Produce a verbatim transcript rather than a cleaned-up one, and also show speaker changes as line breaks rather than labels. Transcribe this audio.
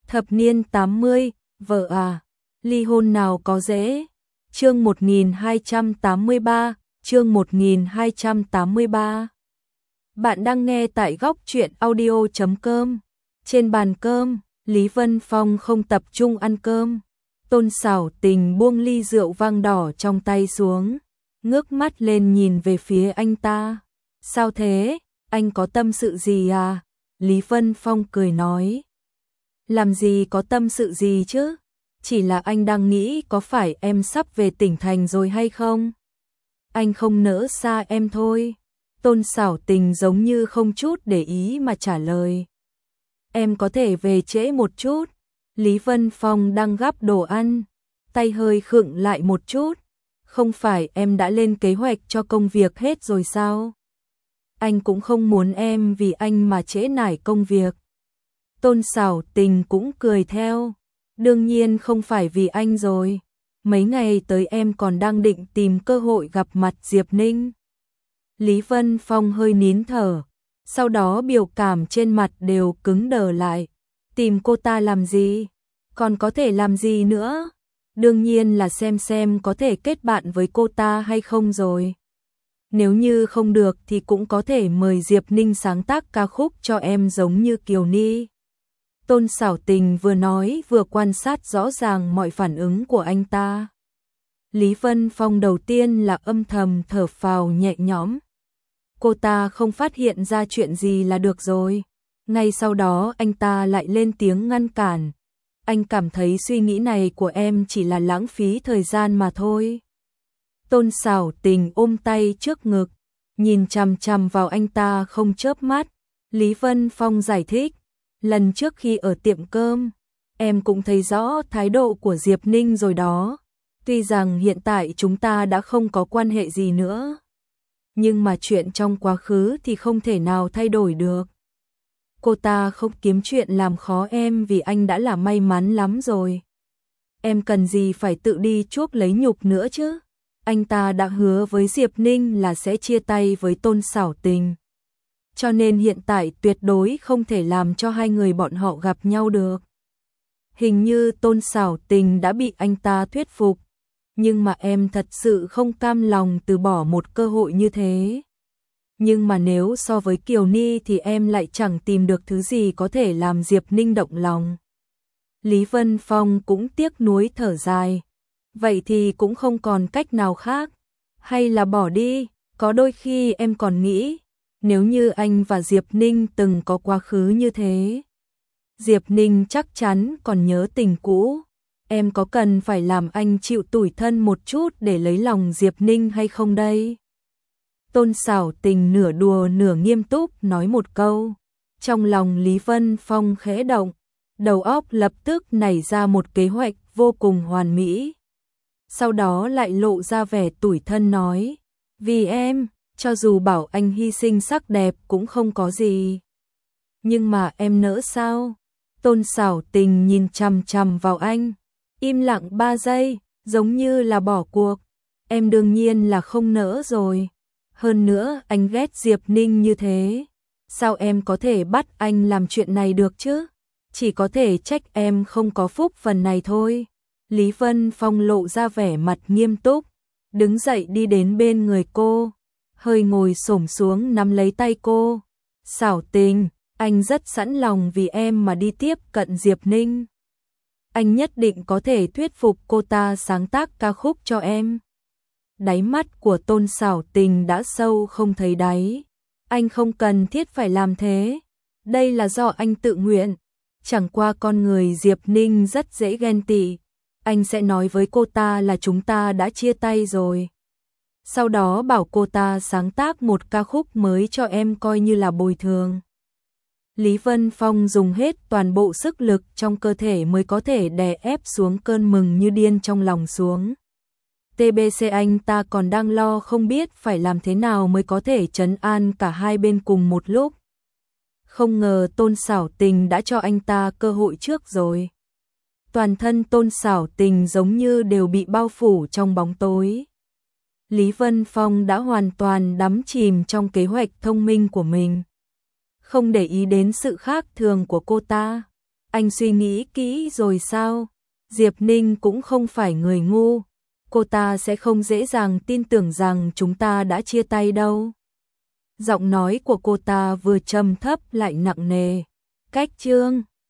Thập niên tám mươi, vợ à, ly hôn nào có dễ. Chương một nghìn hai trăm tám mươi ba, chương một nghìn hai trăm tám mươi ba. Bạn đang nghe tại góc truyện audio chấm com. Trên bàn cơm, Lý Vân Phong không tập trung ăn cơm. Tôn Sảo Tình buông ly rượu vang đỏ trong tay xuống, ngước mắt lên nhìn về phía anh ta. Sao thế, anh có tâm sự gì à? Lý Vân Phong cười nói. Làm gì có tâm sự gì chứ? Chỉ là anh đang nghĩ có phải em sắp về tỉnh thành rồi hay không? Anh không nỡ xa em thôi. Tôn Sảo Tình giống như không chút để ý mà trả lời. Em có thể về trễ một chút. Lý Vân Phong đang gắp đồ ăn, tay hơi khựng lại một chút. Không phải em đã lên kế hoạch cho công việc hết rồi sao? Anh cũng không muốn em vì anh mà trễ nải công việc. Tôn Sảo Tình cũng cười theo. Đương nhiên không phải vì anh rồi. Mấy ngày tới em còn đang định tìm cơ hội gặp mặt Diệp Ninh. Lý Vân Phong hơi nín thở, sau đó biểu cảm trên mặt đều cứng đờ lại. Tìm cô ta làm gì? Còn có thể làm gì nữa? Đương nhiên là xem xem có thể kết bạn với cô ta hay không rồi. Nếu như không được thì cũng có thể mời Diệp Ninh sáng tác ca khúc cho em giống như Kiều Ni. Tôn Sảo Tình vừa nói vừa quan sát rõ ràng mọi phản ứng của anh ta. Lý Vân Phong đầu tiên là âm thầm thở phào nhẹ nhõm. Cô ta không phát hiện ra chuyện gì là được rồi. Ngay sau đó anh ta lại lên tiếng ngăn cản. Anh cảm thấy suy nghĩ này của em chỉ là lãng phí thời gian mà thôi. Tôn Sảo Tình ôm tay trước ngực, nhìn chằm chằm vào anh ta không chớp mắt. Lý Vân Phong giải thích. Lần trước khi ở tiệm cơm, em cũng thấy rõ thái độ của Diệp Ninh rồi đó. Tuy rằng hiện tại chúng ta đã không có quan hệ gì nữa, nhưng mà chuyện trong quá khứ thì không thể nào thay đổi được. Cô ta không kiếm chuyện làm khó em vì anh đã là may mắn lắm rồi. Em cần gì phải tự đi chuốc lấy nhục nữa chứ? Anh ta đã hứa với Diệp Ninh là sẽ chia tay với Tôn Sảo Tình. Cho nên hiện tại tuyệt đối không thể làm cho hai người bọn họ gặp nhau được. Hình như Tôn Sảo Tình đã bị anh ta thuyết phục, nhưng mà em thật sự không cam lòng từ bỏ một cơ hội như thế. Nhưng mà nếu so với Kiều Ni thì em lại chẳng tìm được thứ gì có thể làm Diệp Ninh động lòng. Lý Vân Phong cũng tiếc nuối thở dài. Vậy thì cũng không còn cách nào khác. Hay là bỏ đi, có đôi khi em còn nghĩ, nếu như anh và Diệp Ninh từng có quá khứ như thế, Diệp Ninh chắc chắn còn nhớ tình cũ. Em có cần phải làm anh chịu tủi thân một chút để lấy lòng Diệp Ninh hay không đây? Tôn Sảo Tình nửa đùa nửa nghiêm túc nói một câu. Trong lòng Lý Vân Phong khẽ động, đầu óc lập tức nảy ra một kế hoạch vô cùng hoàn mỹ. Sau đó lại lộ ra vẻ tủi thân nói, vì em, cho dù bảo anh hy sinh sắc đẹp cũng không có gì. Nhưng mà em nỡ sao? Tôn Sảo Tình nhìn chằm chằm vào anh, im lặng ba giây, giống như là bỏ cuộc. Em đương nhiên là không nỡ rồi. Hơn nữa anh ghét Diệp Ninh như thế, sao em có thể bắt anh làm chuyện này được chứ? Chỉ có thể trách em không có phúc phần này thôi. Lý Vân Phong lộ ra vẻ mặt nghiêm túc, đứng dậy đi đến bên người cô, hơi ngồi xổm xuống nắm lấy tay cô. Sảo Tình, anh rất sẵn lòng vì em mà đi tiếp cận Diệp Ninh. Anh nhất định có thể thuyết phục cô ta sáng tác ca khúc cho em. Đáy mắt của Tôn Sảo Tình đã sâu không thấy đáy. Anh không cần thiết phải làm thế. Đây là do anh tự nguyện. Chẳng qua con người Diệp Ninh rất dễ ghen tị. Anh sẽ nói với cô ta là chúng ta đã chia tay rồi. Sau đó bảo cô ta sáng tác một ca khúc mới cho em coi như là bồi thường. Lý Vân Phong dùng hết toàn bộ sức lực trong cơ thể mới có thể đè ép xuống cơn mừng như điên trong lòng xuống. tê bê xê anh ta còn đang lo không biết phải làm thế nào mới có thể trấn an cả hai bên cùng một lúc. Không ngờ Tôn Sảo Tình đã cho anh ta cơ hội trước rồi. Toàn thân Tôn Sảo Tình giống như đều bị bao phủ trong bóng tối. Lý Vân Phong đã hoàn toàn đắm chìm trong kế hoạch thông minh của mình, không để ý đến sự khác thường của cô ta. Anh suy nghĩ kỹ rồi sao? Diệp Ninh cũng không phải người ngu, cô ta sẽ không dễ dàng tin tưởng rằng chúng ta đã chia tay đâu. Giọng nói của cô ta vừa trầm thấp lại nặng nề. Cách chương